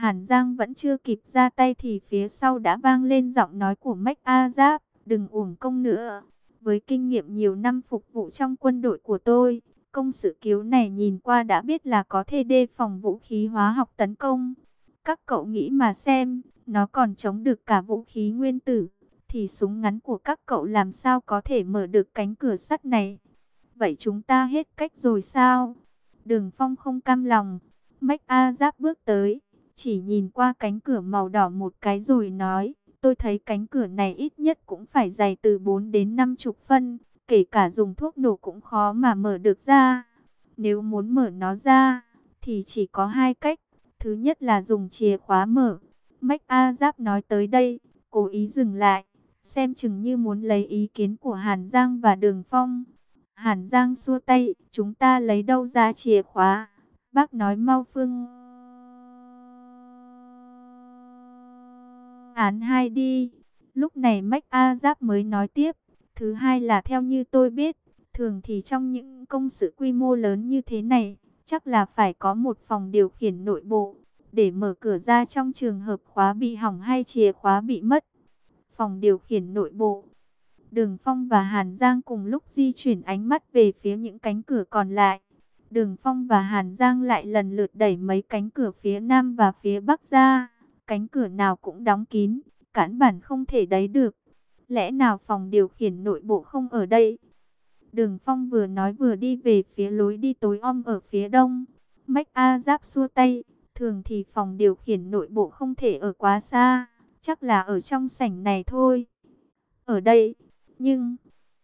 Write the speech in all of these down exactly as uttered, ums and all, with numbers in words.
Hàn Giang vẫn chưa kịp ra tay thì phía sau đã vang lên giọng nói của Mách A Giáp, đừng uổng công nữa. Với kinh nghiệm nhiều năm phục vụ trong quân đội của tôi, công sự cứu này nhìn qua đã biết là có thể đề phòng vũ khí hóa học tấn công. Các cậu nghĩ mà xem, nó còn chống được cả vũ khí nguyên tử, thì súng ngắn của các cậu làm sao có thể mở được cánh cửa sắt này? Vậy chúng ta hết cách rồi sao? Đường Phong không cam lòng. Mách A Giáp bước tới, chỉ nhìn qua cánh cửa màu đỏ một cái rồi nói, tôi thấy cánh cửa này ít nhất cũng phải dày từ bốn đến năm chục phân, kể cả dùng thuốc nổ cũng khó mà mở được ra. Nếu muốn mở nó ra, thì chỉ có hai cách. Thứ nhất là dùng chìa khóa mở. Mách A Giáp nói tới đây, cố ý dừng lại, xem chừng như muốn lấy ý kiến của Hàn Giang và Đường Phong. Hàn Giang xua tay, chúng ta lấy đâu ra chìa khóa? Bác nói mau phương án hai đi. Lúc này Mách A Giáp mới nói tiếp, thứ hai là theo như tôi biết, thường thì trong những công sự quy mô lớn như thế này, chắc là phải có một phòng điều khiển nội bộ, để mở cửa ra trong trường hợp khóa bị hỏng hay chìa khóa bị mất. Phòng điều khiển nội bộ. Đường Phong và Hàn Giang cùng lúc di chuyển ánh mắt về phía những cánh cửa còn lại. Đường Phong và Hàn Giang lại lần lượt đẩy mấy cánh cửa phía Nam và phía Bắc ra. Cánh cửa nào cũng đóng kín, cản bản không thể đẩy được. Lẽ nào phòng điều khiển nội bộ không ở đây? Đường Phong vừa nói vừa đi về phía lối đi tối om ở phía đông. Mách A Giáp xua tay, thường thì phòng điều khiển nội bộ không thể ở quá xa, chắc là ở trong sảnh này thôi. Ở đây, nhưng...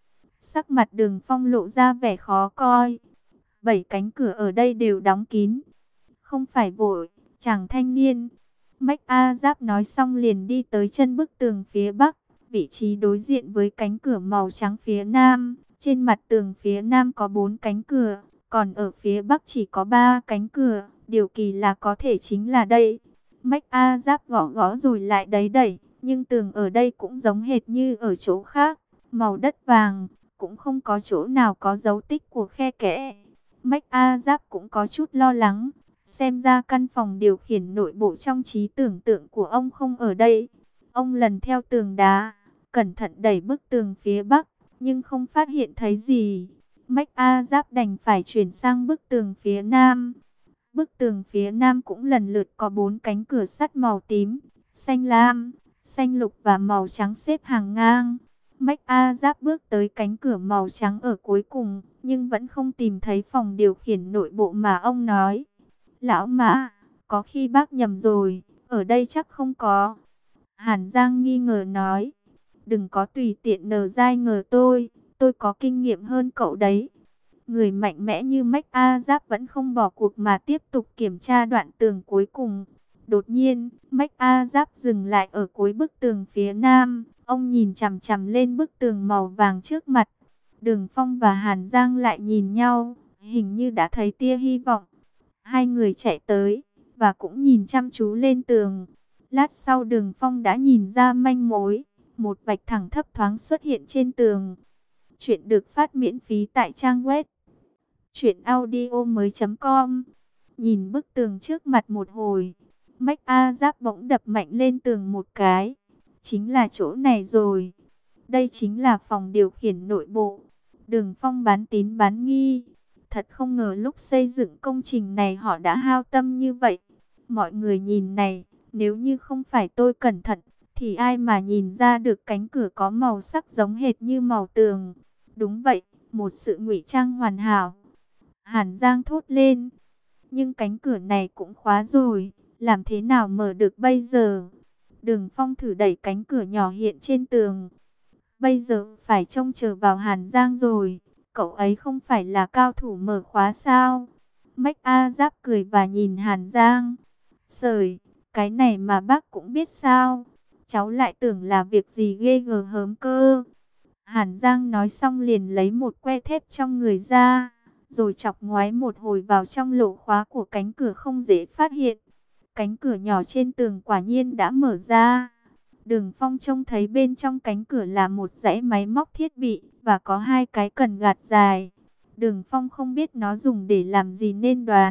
Sắc mặt Đường Phong lộ ra vẻ khó coi. Bảy cánh cửa ở đây đều đóng kín. Không phải vội, chàng thanh niên. Mách A Giáp nói xong liền đi tới chân bức tường phía Bắc, vị trí đối diện với cánh cửa màu trắng phía Nam. Trên mặt tường phía Nam có bốn cánh cửa, còn ở phía Bắc chỉ có ba cánh cửa. Điều kỳ lạ có thể chính là đây. Mách A Giáp gõ gõ rồi lại đẩy đẩy, nhưng tường ở đây cũng giống hệt như ở chỗ khác, màu đất vàng, cũng không có chỗ nào có dấu tích của khe kẽ. Mách A Giáp cũng có chút lo lắng, xem ra căn phòng điều khiển nội bộ trong trí tưởng tượng của ông không ở đây. Ông lần theo tường đá, cẩn thận đẩy bức tường phía Bắc, nhưng không phát hiện thấy gì. Mách A Giáp đành phải chuyển sang bức tường phía Nam. Bức tường phía Nam cũng lần lượt có bốn cánh cửa sắt màu tím, xanh lam, xanh lục và màu trắng xếp hàng ngang. Mách A Giáp bước tới cánh cửa màu trắng ở cuối cùng, nhưng vẫn không tìm thấy phòng điều khiển nội bộ mà ông nói. Lão Mã, có khi bác nhầm rồi, ở đây chắc không có. Hàn Giang nghi ngờ nói, đừng có tùy tiện nờ dai ngờ tôi, tôi có kinh nghiệm hơn cậu đấy. Người mạnh mẽ như Mách A Giáp vẫn không bỏ cuộc mà tiếp tục kiểm tra đoạn tường cuối cùng. Đột nhiên, Mách A Giáp dừng lại ở cuối bức tường phía Nam. Ông nhìn chằm chằm lên bức tường màu vàng trước mặt. Đường Phong và Hàn Giang lại nhìn nhau, hình như đã thấy tia hy vọng. Hai người chạy tới, và cũng nhìn chăm chú lên tường. Lát sau Đường Phong đã nhìn ra manh mối. Một vạch thẳng thấp thoáng xuất hiện trên tường. Chuyện được phát miễn phí tại trang web truyện audio mới chấm com. Nhìn bức tường trước mặt một hồi, Mách A Giáp bỗng đập mạnh lên tường một cái. Chính là chỗ này rồi. Đây chính là phòng điều khiển nội bộ. Đường Phong bán tín bán nghi. Thật không ngờ lúc xây dựng công trình này họ đã hao tâm như vậy. Mọi người nhìn này, nếu như không phải tôi cẩn thận, thì ai mà nhìn ra được cánh cửa có màu sắc giống hệt như màu tường. Đúng vậy, một sự ngụy trang hoàn hảo. Hàn Giang thốt lên. Nhưng cánh cửa này cũng khóa rồi, làm thế nào mở được bây giờ? Đường Phong thử đẩy cánh cửa nhỏ hiện trên tường. Bây giờ phải trông chờ vào Hàn Giang rồi. Cậu ấy không phải là cao thủ mở khóa sao? Mách A Giáp cười và nhìn Hàn Giang. Sời, cái này mà bác cũng biết sao? Cháu lại tưởng là việc gì ghê gờ hớm cơ. Hàn Giang nói xong liền lấy một que thép trong người ra, rồi chọc ngoái một hồi vào trong lỗ khóa của cánh cửa không dễ phát hiện. Cánh cửa nhỏ trên tường quả nhiên đã mở ra. Đường Phong trông thấy bên trong cánh cửa là một dãy máy móc thiết bị và có hai cái cần gạt dài. Đường Phong không biết nó dùng để làm gì nên đoán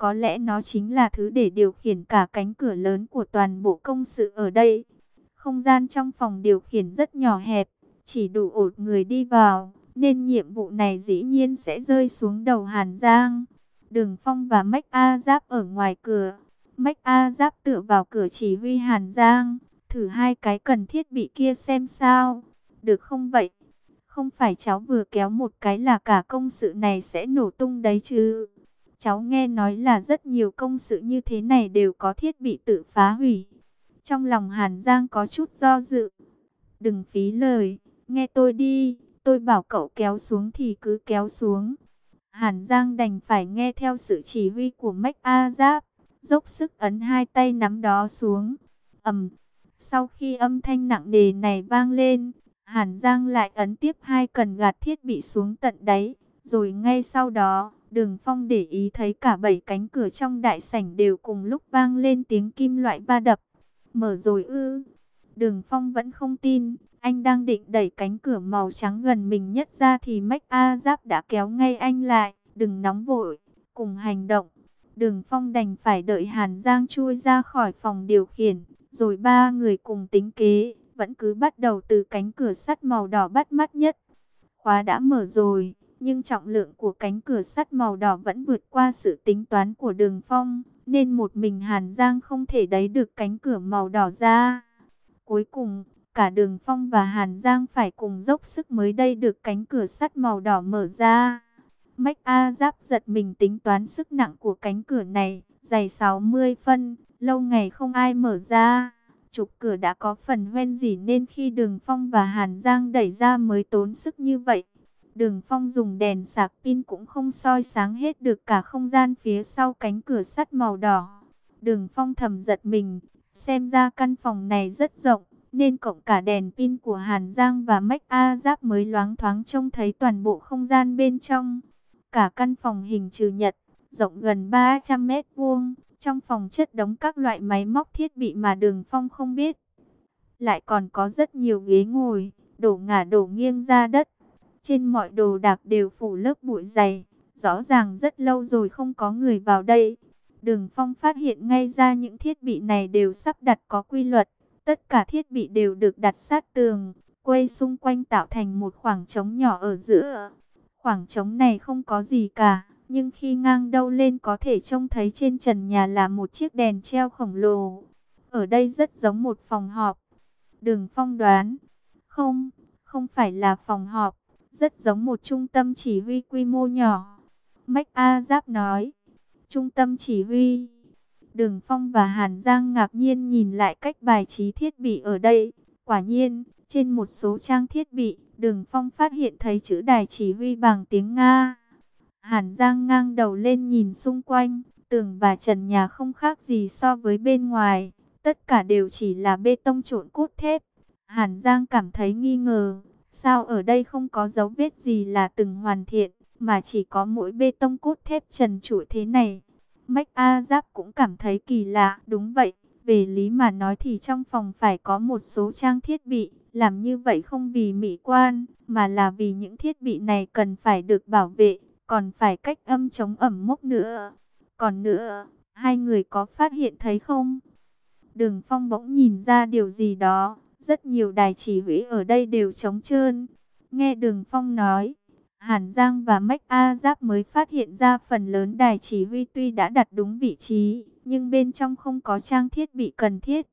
Có lẽ nó chính là thứ để điều khiển cả cánh cửa lớn của toàn bộ công sự ở đây. Không gian trong phòng điều khiển rất nhỏ hẹp, chỉ đủ một người đi vào, nên nhiệm vụ này dĩ nhiên sẽ rơi xuống đầu Hàn Giang. Đường Phong và Mách A Giáp ở ngoài cửa. Mách A Giáp tựa vào cửa chỉ huy Hàn Giang, thử hai cái cần thiết bị kia xem sao. Được không vậy? Không phải cháu vừa kéo một cái là cả công sự này sẽ nổ tung đấy chứ? Cháu nghe nói là rất nhiều công sự như thế này đều có thiết bị tự phá hủy. Trong lòng Hàn Giang có chút do dự. Đừng phí lời, nghe tôi đi, tôi bảo cậu kéo xuống thì cứ kéo xuống. Hàn Giang đành phải nghe theo sự chỉ huy của Mách A Giáp, dốc sức ấn hai tay nắm đó xuống. Ầm. Sau khi âm thanh nặng nề này vang lên, Hàn Giang lại ấn tiếp hai cần gạt thiết bị xuống tận đáy, rồi ngay sau đó, Đường Phong để ý thấy cả bảy cánh cửa trong đại sảnh đều cùng lúc vang lên tiếng kim loại va đập. Mở rồi ư? Đường Phong vẫn không tin, anh đang định đẩy cánh cửa màu trắng gần mình nhất ra thì Mách A Giáp đã kéo ngay anh lại. Đừng nóng vội, cùng hành động. Đường Phong đành phải đợi Hàn Giang chui ra khỏi phòng điều khiển, rồi ba người cùng tính kế, vẫn cứ bắt đầu từ cánh cửa sắt màu đỏ bắt mắt nhất. Khóa đã mở rồi, nhưng trọng lượng của cánh cửa sắt màu đỏ vẫn vượt qua sự tính toán của Đường Phong, nên một mình Hàn Giang không thể đẩy được cánh cửa màu đỏ ra. Cuối cùng, cả Đường Phong và Hàn Giang phải cùng dốc sức mới đẩy được cánh cửa sắt màu đỏ mở ra. Mách A Giáp giật mình tính toán sức nặng của cánh cửa này, dày sáu mươi phân, lâu ngày không ai mở ra. Trục cửa đã có phần hoen dỉ nên khi Đường Phong và Hàn Giang đẩy ra mới tốn sức như vậy. Đường Phong dùng đèn sạc pin cũng không soi sáng hết được cả không gian phía sau cánh cửa sắt màu đỏ. Đường Phong thầm giật mình, xem ra căn phòng này rất rộng, nên cộng cả đèn pin của Hàn Giang và Mách A Giáp mới loáng thoáng trông thấy toàn bộ không gian bên trong. Cả căn phòng hình chữ nhật, rộng gần ba trăm mét vuông, trong phòng chất đống các loại máy móc thiết bị mà Đường Phong không biết. Lại còn có rất nhiều ghế ngồi, đổ ngả đổ nghiêng ra đất. Trên mọi đồ đạc đều phủ lớp bụi dày, rõ ràng rất lâu rồi không có người vào đây. Đường Phong phát hiện ngay ra những thiết bị này đều sắp đặt có quy luật. Tất cả thiết bị đều được đặt sát tường, quay xung quanh tạo thành một khoảng trống nhỏ ở giữa. Khoảng trống này không có gì cả, nhưng khi ngang đầu lên có thể trông thấy trên trần nhà là một chiếc đèn treo khổng lồ. Ở đây rất giống một phòng họp. Đường Phong đoán, không, không phải là phòng họp, rất giống một trung tâm chỉ huy quy mô nhỏ. Mách A Giáp nói, trung tâm chỉ huy. Đường Phong và Hàn Giang ngạc nhiên nhìn lại cách bài trí thiết bị ở đây. Quả nhiên, trên một số trang thiết bị, Đường Phong phát hiện thấy chữ đài chỉ huy bằng tiếng Nga. Hàn Giang ngang đầu lên nhìn xung quanh, tường và trần nhà không khác gì so với bên ngoài. Tất cả đều chỉ là bê tông trộn cốt thép. Hàn Giang cảm thấy nghi ngờ, sao ở đây không có dấu vết gì là từng hoàn thiện, mà chỉ có mỗi bê tông cốt thép trần trụi thế này. Mách A Giáp cũng cảm thấy kỳ lạ. Đúng vậy, về lý mà nói thì trong phòng phải có một số trang thiết bị. Làm như vậy không vì mỹ quan, mà là vì những thiết bị này cần phải được bảo vệ, còn phải cách âm chống ẩm mốc nữa. Còn nữa, hai người có phát hiện thấy không? Đường Phong bỗng nhìn ra điều gì đó. Rất nhiều đài chỉ huy ở đây đều trống trơn. Nghe Đường Phong nói, Hàn Giang và Mách A Giáp mới phát hiện ra phần lớn đài chỉ huy tuy đã đặt đúng vị trí, nhưng bên trong không có trang thiết bị cần thiết.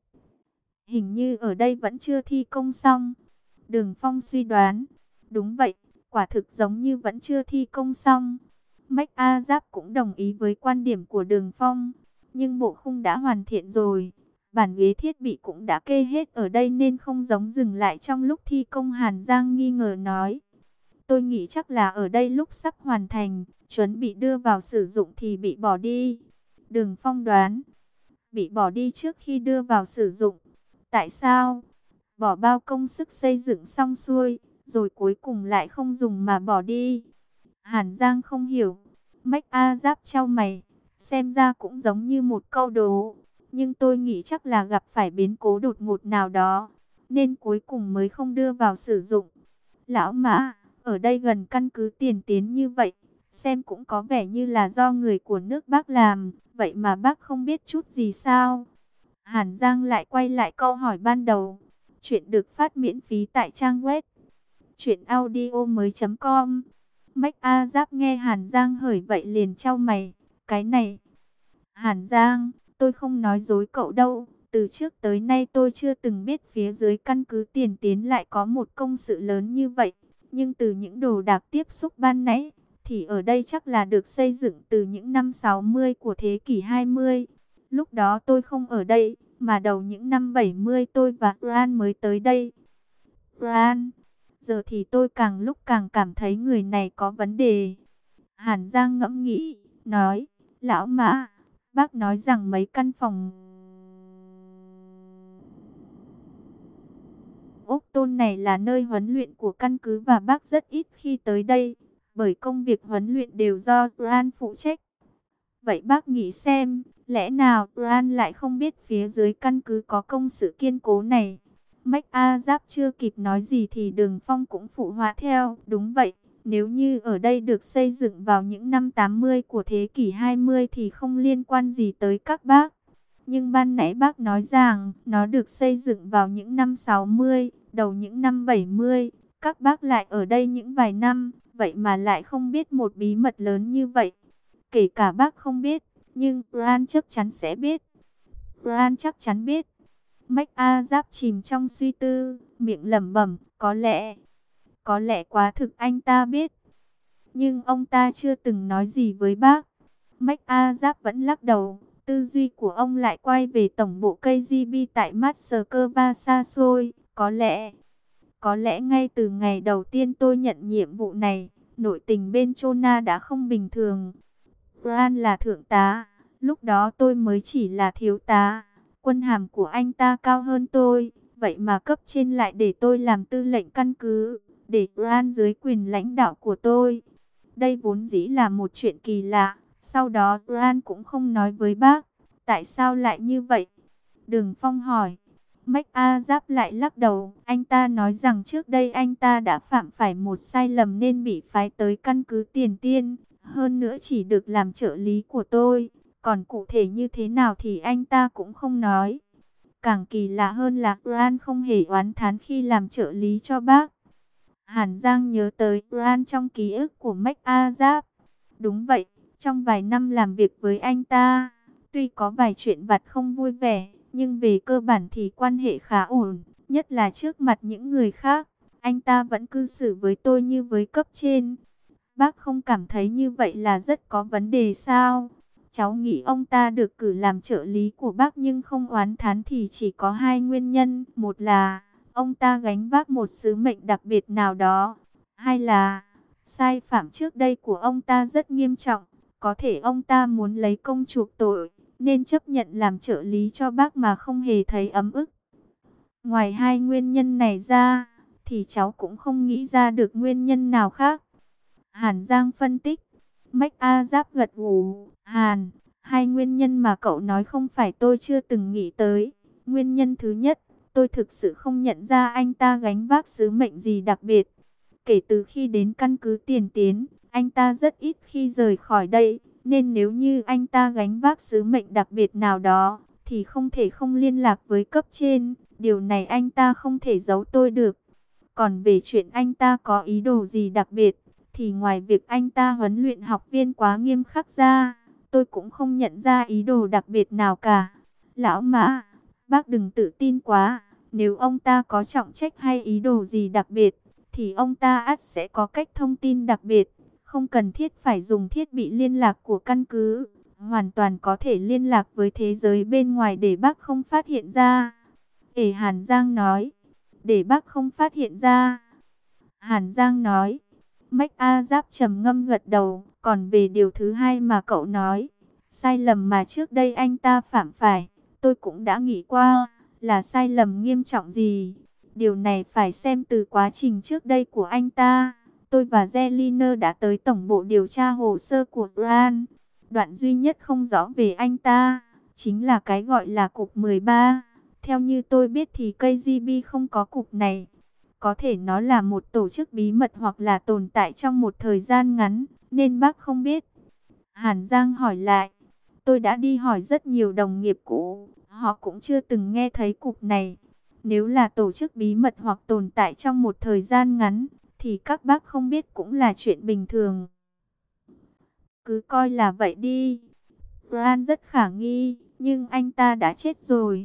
Hình như ở đây vẫn chưa thi công xong. Đường Phong suy đoán, đúng vậy, quả thực giống như vẫn chưa thi công xong. Mách A Giáp cũng đồng ý với quan điểm của Đường Phong, nhưng bộ khung đã hoàn thiện rồi. Bản ghế thiết bị cũng đã kê hết ở đây nên không giống dừng lại trong lúc thi công. Hàn Giang nghi ngờ nói, tôi nghĩ chắc là ở đây lúc sắp hoàn thành, chuẩn bị đưa vào sử dụng thì bị bỏ đi. Đường Phong đoán, bị bỏ đi trước khi đưa vào sử dụng. Tại sao? Bỏ bao công sức xây dựng xong xuôi, rồi cuối cùng lại không dùng mà bỏ đi. Hàn Giang không hiểu. Mách A Giáp chau mày, xem ra cũng giống như một câu đố. Nhưng tôi nghĩ chắc là gặp phải biến cố đột ngột nào đó, nên cuối cùng mới không đưa vào sử dụng. Lão Mã, ở đây gần căn cứ tiền tiến như vậy, xem cũng có vẻ như là do người của nước Bắc làm, vậy mà bác không biết chút gì sao? Hàn Giang lại quay lại câu hỏi ban đầu. Chuyện được phát miễn phí tại trang web truyện audio mới chấm com. Mách A Giáp nghe Hàn Giang hỏi vậy liền chau mày. Cái này, Hàn Giang, tôi không nói dối cậu đâu. Từ trước tới nay tôi chưa từng biết phía dưới căn cứ Tiền Tiến lại có một công sự lớn như vậy. Nhưng từ những đồ đạc tiếp xúc ban nãy, thì ở đây chắc là được xây dựng từ những năm sáu mươi của thế kỷ hai mươi. Lúc đó tôi không ở đây, mà đầu những năm bảy mươi tôi và Ran mới tới đây. Ran, giờ thì tôi càng lúc càng cảm thấy người này có vấn đề. Hàn Giang ngẫm nghĩ, nói, lão Mã, bác nói rằng mấy căn phòng ốc tôn này là nơi huấn luyện của căn cứ và bác rất ít khi tới đây, bởi công việc huấn luyện đều do Ran phụ trách. Vậy bác nghĩ xem, lẽ nào Ran lại không biết phía dưới căn cứ có công sự kiên cố này? Mách A Giáp chưa kịp nói gì thì Đường Phong cũng phụ họa theo. Đúng vậy, nếu như ở đây được xây dựng vào những năm tám mươi của thế kỷ hai mươi thì không liên quan gì tới các bác. Nhưng ban nãy bác nói rằng nó được xây dựng vào những năm sáu mươi, đầu những năm bảy mươi. Các bác lại ở đây những vài năm, vậy mà lại không biết một bí mật lớn như vậy. Kể cả bác không biết, nhưng Ran chắc chắn sẽ biết. Ran chắc chắn biết. Mách A Giáp chìm trong suy tư, miệng lẩm bẩm, có lẽ, có lẽ quá thực anh ta biết. Nhưng ông ta chưa từng nói gì với bác. Mách A Giáp vẫn lắc đầu, tư duy của ông lại quay về tổng bộ ca giê bê tại Moscow xa xôi. Có lẽ, có lẽ ngay từ ngày đầu tiên tôi nhận nhiệm vụ này, nội tình bên Chona đã không bình thường. Ran là thượng tá, lúc đó tôi mới chỉ là thiếu tá. Quân hàm của anh ta cao hơn tôi, vậy mà cấp trên lại để tôi làm tư lệnh căn cứ, để Ran dưới quyền lãnh đạo của tôi. Đây vốn dĩ là một chuyện kỳ lạ, sau đó Ran cũng không nói với bác, tại sao lại như vậy? Đường Phong hỏi. Mách A Giáp lại lắc đầu, anh ta nói rằng trước đây anh ta đã phạm phải một sai lầm nên bị phái tới căn cứ Tiền Tiên, hơn nữa chỉ được làm trợ lý của tôi. Còn cụ thể như thế nào thì anh ta cũng không nói. Càng kỳ lạ hơn là Ran không hề oán thán khi làm trợ lý cho bác. Hàn Giang nhớ tới Ran trong ký ức của Mách A Giáp. Đúng vậy, trong vài năm làm việc với anh ta, tuy có vài chuyện vặt không vui vẻ, nhưng về cơ bản thì quan hệ khá ổn, nhất là trước mặt những người khác. Anh ta vẫn cư xử với tôi như với cấp trên. Bác không cảm thấy như vậy là rất có vấn đề sao? Cháu nghĩ ông ta được cử làm trợ lý của bác nhưng không oán thán thì chỉ có hai nguyên nhân. Một là ông ta gánh vác một sứ mệnh đặc biệt nào đó. Hai là sai phạm trước đây của ông ta rất nghiêm trọng. Có thể ông ta muốn lấy công chuộc tội, nên chấp nhận làm trợ lý cho bác mà không hề thấy ấm ức. Ngoài hai nguyên nhân này ra, thì cháu cũng không nghĩ ra được nguyên nhân nào khác. Hàn Giang phân tích. Mách A Giáp gật gù. Hàn, hai nguyên nhân mà cậu nói không phải tôi chưa từng nghĩ tới. Nguyên nhân thứ nhất, tôi thực sự không nhận ra anh ta gánh vác sứ mệnh gì đặc biệt. Kể từ khi đến căn cứ Tiền Tiến, anh ta rất ít khi rời khỏi đây. Nên nếu như anh ta gánh vác sứ mệnh đặc biệt nào đó, thì không thể không liên lạc với cấp trên. Điều này anh ta không thể giấu tôi được. Còn về chuyện anh ta có ý đồ gì đặc biệt, thì ngoài việc anh ta huấn luyện học viên quá nghiêm khắc ra, tôi cũng không nhận ra ý đồ đặc biệt nào cả. Lão Mã, bác đừng tự tin quá. Nếu ông ta có trọng trách hay ý đồ gì đặc biệt, thì ông ta ắt sẽ có cách thông tin đặc biệt. Không cần thiết phải dùng thiết bị liên lạc của căn cứ. Hoàn toàn có thể liên lạc với thế giới bên ngoài để bác không phát hiện ra. Ể Hàn Giang nói. Để bác không phát hiện ra. Hàn Giang nói. Mách A Giáp trầm ngâm gật đầu. Còn về điều thứ hai mà cậu nói, sai lầm mà trước đây anh ta phạm phải, tôi cũng đã nghĩ qua, là sai lầm nghiêm trọng gì. Điều này phải xem từ quá trình trước đây của anh ta. Tôi và Zeliner đã tới tổng bộ điều tra hồ sơ của Ran. Đoạn duy nhất không rõ về anh ta, chính là cái gọi là cục mười ba. Theo như tôi biết thì ca giê bê không có cục này. Có thể nó là một tổ chức bí mật hoặc là tồn tại trong một thời gian ngắn, nên bác không biết. Hàn Giang hỏi lại, tôi đã đi hỏi rất nhiều đồng nghiệp cũ, họ cũng chưa từng nghe thấy cục này. Nếu là tổ chức bí mật hoặc tồn tại trong một thời gian ngắn, thì các bác không biết cũng là chuyện bình thường. Cứ coi là vậy đi. Bran rất khả nghi, nhưng anh ta đã chết rồi.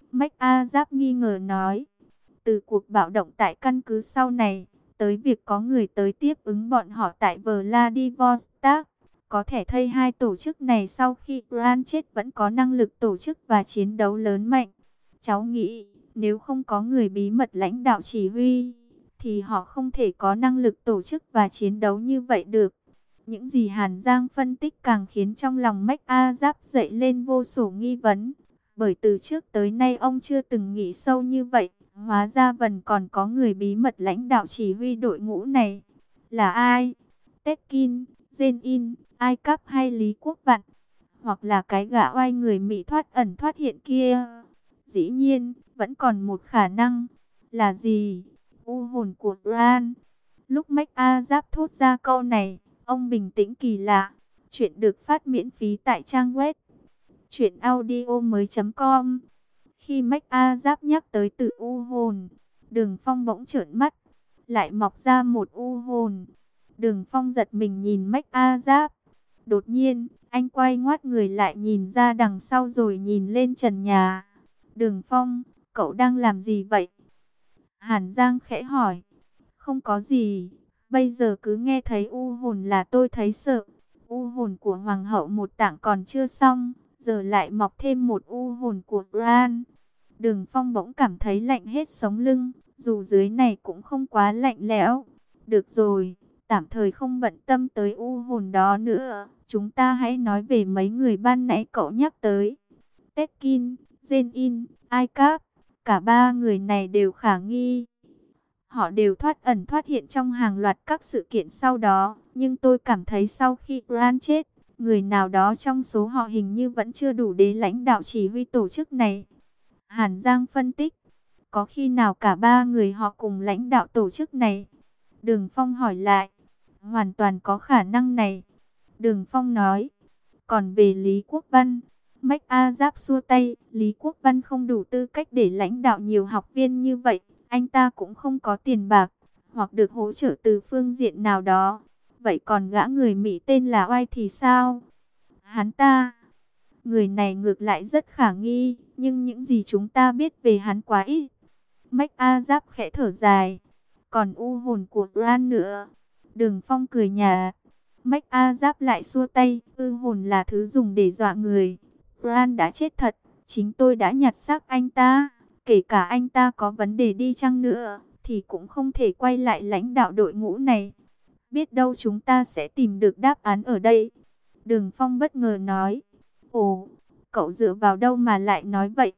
McAzap nghi ngờ nói. Từ cuộc bạo động tại căn cứ sau này, tới việc có người tới tiếp ứng bọn họ tại Vladivostok, có thể thấy hai tổ chức này sau khi Bran chết vẫn có năng lực tổ chức và chiến đấu lớn mạnh. Cháu nghĩ, nếu không có người bí mật lãnh đạo chỉ huy, thì họ không thể có năng lực tổ chức và chiến đấu như vậy được. Những gì Hàn Giang phân tích càng khiến trong lòng McAzap dậy lên vô số nghi vấn. Bởi từ trước tới nay ông chưa từng nghĩ sâu như vậy. Hóa ra vẫn còn có người bí mật lãnh đạo chỉ huy đội ngũ này. Là ai? Tetkin, Jin-in, Ai Cắp hay Lý Quốc Vạn? Hoặc là cái gã oai người Mỹ thoát ẩn thoát hiện kia? Dĩ nhiên, vẫn còn một khả năng. Là gì? U hồn của Bran. Lúc McAzap thốt ra câu này, ông bình tĩnh kỳ lạ. Chuyện được phát miễn phí tại trang web truyện audio mới chấm com. Khi McAzap nhắc tới từ u hồn, Đường Phong bỗng trợn mắt, lại mọc ra một u hồn. Đường Phong giật mình nhìn McAzap. Đột nhiên, anh quay ngoắt người lại nhìn ra đằng sau rồi nhìn lên trần nhà. Đường Phong, cậu đang làm gì vậy? Hàn Giang khẽ hỏi. Không có gì, bây giờ cứ nghe thấy u hồn là tôi thấy sợ. U hồn của Hoàng hậu một tảng còn chưa xong, giờ lại mọc thêm một u hồn của Bran. Đường Phong bỗng cảm thấy lạnh hết sống lưng, dù dưới này cũng không quá lạnh lẽo. Được rồi, tạm thời không bận tâm tới u hồn đó nữa. Chúng ta hãy nói về mấy người ban nãy cậu nhắc tới. Tetkin, Jin-in, Ai Cắp, cả ba người này đều khả nghi. Họ đều thoát ẩn thoát hiện trong hàng loạt các sự kiện sau đó. Nhưng tôi cảm thấy sau khi Bran chết, người nào đó trong số họ hình như vẫn chưa đủ để lãnh đạo chỉ huy tổ chức này. Hàn Giang phân tích, có khi nào cả ba người họ cùng lãnh đạo tổ chức này? Đường Phong hỏi lại, hoàn toàn có khả năng này. Đường Phong nói, còn về Lý Quốc Văn, McAzap xua tay, Lý Quốc Văn không đủ tư cách để lãnh đạo nhiều học viên như vậy. Anh ta cũng không có tiền bạc, hoặc được hỗ trợ từ phương diện nào đó. Vậy còn gã người Mỹ tên là Oai thì sao? Hắn ta, người này ngược lại rất khả nghi, nhưng những gì chúng ta biết về hắn quá ít. McAzap khẽ thở dài. Còn u hồn của Bran nữa. Đường Phong cười nhạt. McAzap lại xua tay. U hồn là thứ dùng để dọa người. Bran đã chết thật. Chính tôi đã nhặt xác anh ta. Kể cả anh ta có vấn đề đi chăng nữa, thì cũng không thể quay lại lãnh đạo đội ngũ này. Biết đâu chúng ta sẽ tìm được đáp án ở đây. Đường Phong bất ngờ nói. Ồ, cậu dựa vào đâu mà lại nói vậy?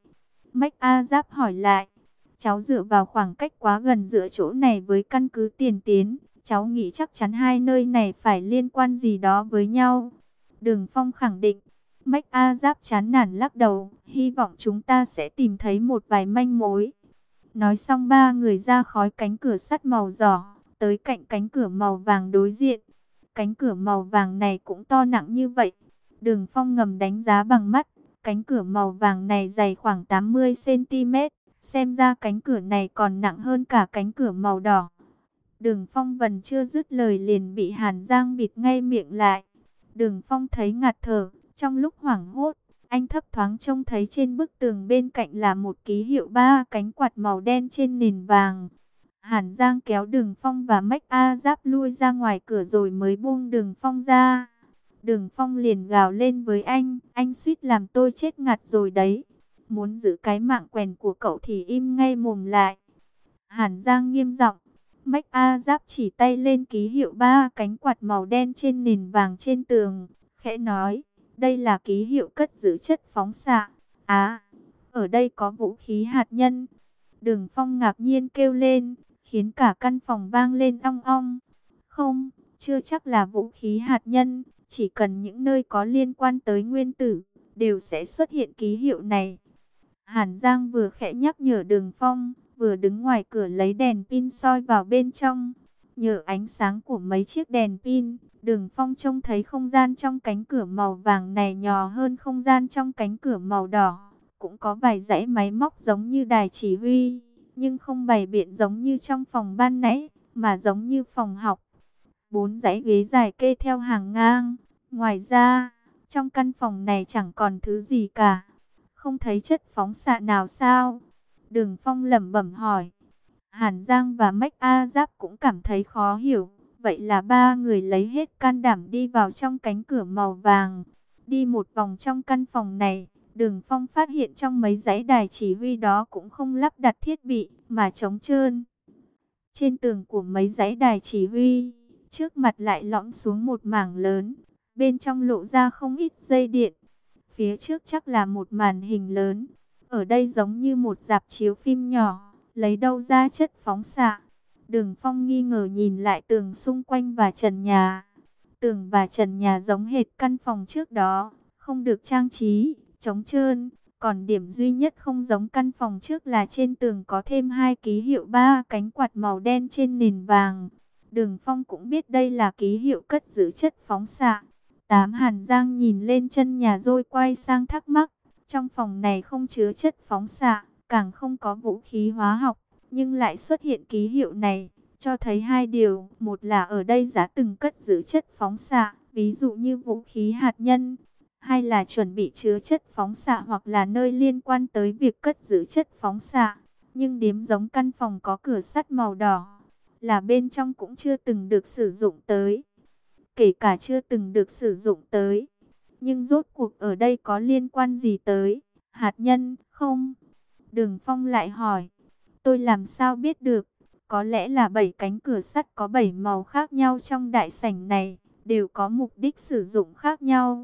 McAzap hỏi lại. Cháu dựa vào khoảng cách quá gần giữa chỗ này với căn cứ Tiền Tiến. Cháu nghĩ chắc chắn hai nơi này phải liên quan gì đó với nhau. Đường Phong khẳng định. McAzap chán nản lắc đầu. Hy vọng chúng ta sẽ tìm thấy một vài manh mối. Nói xong ba người ra khói cánh cửa sắt màu đỏ, tới cạnh cánh cửa màu vàng đối diện. Cánh cửa màu vàng này cũng to nặng như vậy. Đường Phong ngầm đánh giá bằng mắt. Cánh cửa màu vàng này dày khoảng tám mươi xăng ti mét. Xem ra cánh cửa này còn nặng hơn cả cánh cửa màu đỏ. Đường Phong vẫn chưa dứt lời liền bị Hàn Giang bịt ngay miệng lại. Đường Phong thấy ngạt thở. Trong lúc hoảng hốt, anh thấp thoáng trông thấy trên bức tường bên cạnh là một ký hiệu ba cánh quạt màu đen trên nền vàng. Hàn Giang kéo Đường Phong và McAzap lui ra ngoài cửa rồi mới buông Đường Phong ra. Đường Phong liền gào lên với anh, anh suýt làm tôi chết ngạt rồi đấy. Muốn giữ cái mạng quèn của cậu thì im ngay mồm lại. Hàn Giang nghiêm giọng. McAzap chỉ tay lên ký hiệu ba cánh quạt màu đen trên nền vàng trên tường, khẽ nói, đây là ký hiệu cất giữ chất phóng xạ. À, ở đây có vũ khí hạt nhân. Đường Phong ngạc nhiên kêu lên, khiến cả căn phòng vang lên ong ong. Không, chưa chắc là vũ khí hạt nhân, chỉ cần những nơi có liên quan tới nguyên tử, đều sẽ xuất hiện ký hiệu này. Hàn Giang vừa khẽ nhắc nhở Đường Phong, vừa đứng ngoài cửa lấy đèn pin soi vào bên trong. Nhờ ánh sáng của mấy chiếc đèn pin, Đường Phong trông thấy không gian trong cánh cửa màu vàng này nhỏ hơn không gian trong cánh cửa màu đỏ. Cũng có vài dãy máy móc giống như đài chỉ huy, nhưng không bày biện giống như trong phòng ban nãy, mà giống như phòng học. Bốn dãy ghế dài kê theo hàng ngang. Ngoài ra, trong căn phòng này chẳng còn thứ gì cả. Không thấy chất phóng xạ nào sao? Đường Phong lẩm bẩm hỏi. Hàn Giang và Mách A Giáp cũng cảm thấy khó hiểu. Vậy là ba người lấy hết can đảm đi vào trong cánh cửa màu vàng. Đi một vòng trong căn phòng này, Đường Phong phát hiện trong mấy dãy đài chỉ huy đó cũng không lắp đặt thiết bị, mà trống trơn. Trên tường của mấy dãy đài chỉ huy, trước mặt lại lõm xuống một mảng lớn. Bên trong lộ ra không ít dây điện. Phía trước chắc là một màn hình lớn. Ở đây giống như một rạp chiếu phim nhỏ, lấy đâu ra chất phóng xạ. Đường Phong nghi ngờ nhìn lại tường xung quanh và trần nhà. Tường và trần nhà giống hệt căn phòng trước đó, không được trang trí, trống trơn. Còn điểm duy nhất không giống căn phòng trước là trên tường có thêm hai ký hiệu ba cánh quạt màu đen trên nền vàng. Đường Phong cũng biết đây là ký hiệu cất giữ chất phóng xạ. Tám Hàn Giang nhìn lên chân nhà rồi quay sang thắc mắc. Trong phòng này không chứa chất phóng xạ, càng không có vũ khí hóa học, nhưng lại xuất hiện ký hiệu này, cho thấy hai điều. Một là ở đây giá từng cất giữ chất phóng xạ, ví dụ như vũ khí hạt nhân. Hai là chuẩn bị chứa chất phóng xạ hoặc là nơi liên quan tới việc cất giữ chất phóng xạ. Nhưng điếm giống căn phòng có cửa sắt màu đỏ, là bên trong cũng chưa từng được sử dụng tới. Kể cả chưa từng được sử dụng tới. Nhưng rốt cuộc ở đây có liên quan gì tới hạt nhân không? Đường Phong lại hỏi. Tôi làm sao biết được? Có lẽ là bảy cánh cửa sắt có bảy màu khác nhau trong đại sảnh này, đều có mục đích sử dụng khác nhau.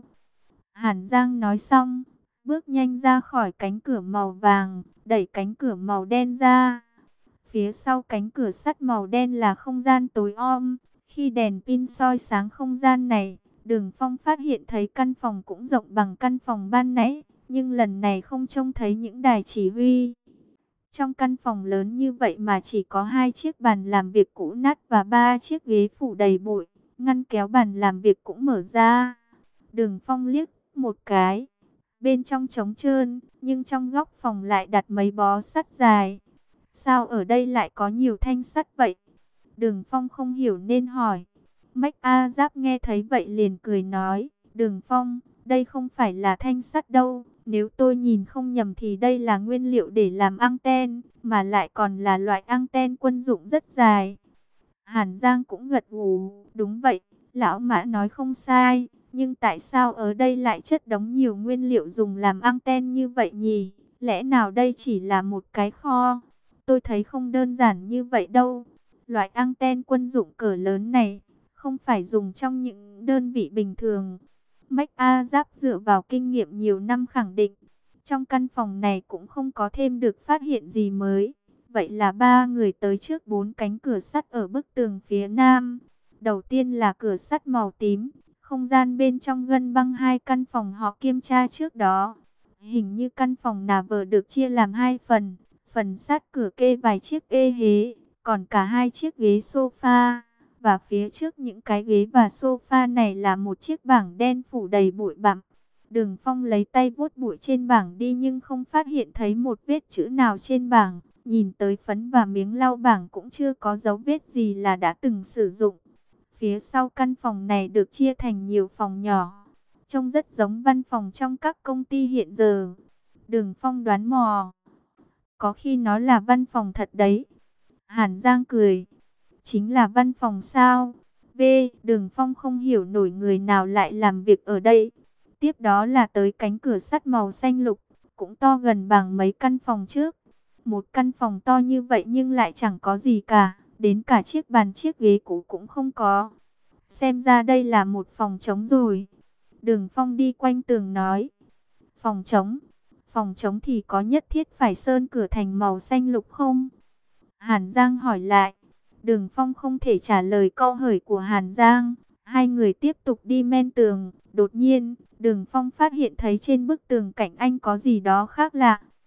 Hàn Giang nói xong, bước nhanh ra khỏi cánh cửa màu vàng, đẩy cánh cửa màu đen ra. Phía sau cánh cửa sắt màu đen là không gian tối om. Khi đèn pin soi sáng không gian này, Đường Phong phát hiện thấy căn phòng cũng rộng bằng căn phòng ban nãy, nhưng lần này không trông thấy những đài chỉ huy. Trong căn phòng lớn như vậy mà chỉ có hai chiếc bàn làm việc cũ nát và ba chiếc ghế phủ đầy bụi, ngăn kéo bàn làm việc cũng mở ra. Đường Phong liếc một cái, bên trong trống trơn, nhưng trong góc phòng lại đặt mấy bó sắt dài. Sao ở đây lại có nhiều thanh sắt vậy? Đường Phong không hiểu nên hỏi. Mách A Giáp nghe thấy vậy liền cười nói. Đường Phong, đây không phải là thanh sắt đâu. Nếu tôi nhìn không nhầm thì đây là nguyên liệu để làm anten, mà lại còn là loại anten quân dụng rất dài. Hàn Giang cũng gật gù. Đúng vậy, lão Mã nói không sai. Nhưng tại sao ở đây lại chất đống nhiều nguyên liệu dùng làm anten như vậy nhỉ? Lẽ nào đây chỉ là một cái kho? Tôi thấy không đơn giản như vậy đâu. Loại anten quân dụng cỡ lớn này không phải dùng trong những đơn vị bình thường. Mách A Giáp dựa vào kinh nghiệm nhiều năm khẳng định, trong căn phòng này cũng không có thêm được phát hiện gì mới. Vậy là ba người tới trước bốn cánh cửa sắt ở bức tường phía nam. Đầu tiên là cửa sắt màu tím, không gian bên trong gân băng hai căn phòng họ kiểm tra trước đó. Hình như căn phòng nà vờ được chia làm hai phần, phần sát cửa kê vài chiếc ê hế, còn cả hai chiếc ghế sofa. Và phía trước những cái ghế và sofa này là một chiếc bảng đen phủ đầy bụi bặm. Đường Phong lấy tay vuốt bụi trên bảng đi nhưng không phát hiện thấy một vết chữ nào trên bảng. Nhìn tới phấn và miếng lau bảng cũng chưa có dấu vết gì là đã từng sử dụng. Phía sau căn phòng này được chia thành nhiều phòng nhỏ, trông rất giống văn phòng trong các công ty hiện giờ. Đường Phong đoán mò, có khi nó là văn phòng thật đấy. Hàn Giang cười. Chính là văn phòng sao? V. Đường Phong không hiểu nổi người nào lại làm việc ở đây. Tiếp đó là tới cánh cửa sắt màu xanh lục, cũng to gần bằng mấy căn phòng trước. Một căn phòng to như vậy nhưng lại chẳng có gì cả, đến cả chiếc bàn chiếc ghế cũ cũng không có. Xem ra đây là một phòng trống rồi. Đường Phong đi quanh tường nói. Phòng trống? Phòng trống thì có nhất thiết phải sơn cửa thành màu xanh lục không? Hàn Giang hỏi lại. Đường Phong không thể trả lời câu hỏi của Hàn Giang. Hai người tiếp tục đi men tường. Đột nhiên, Đường Phong phát hiện thấy trên bức tường cạnh anh có gì đó khác lạ.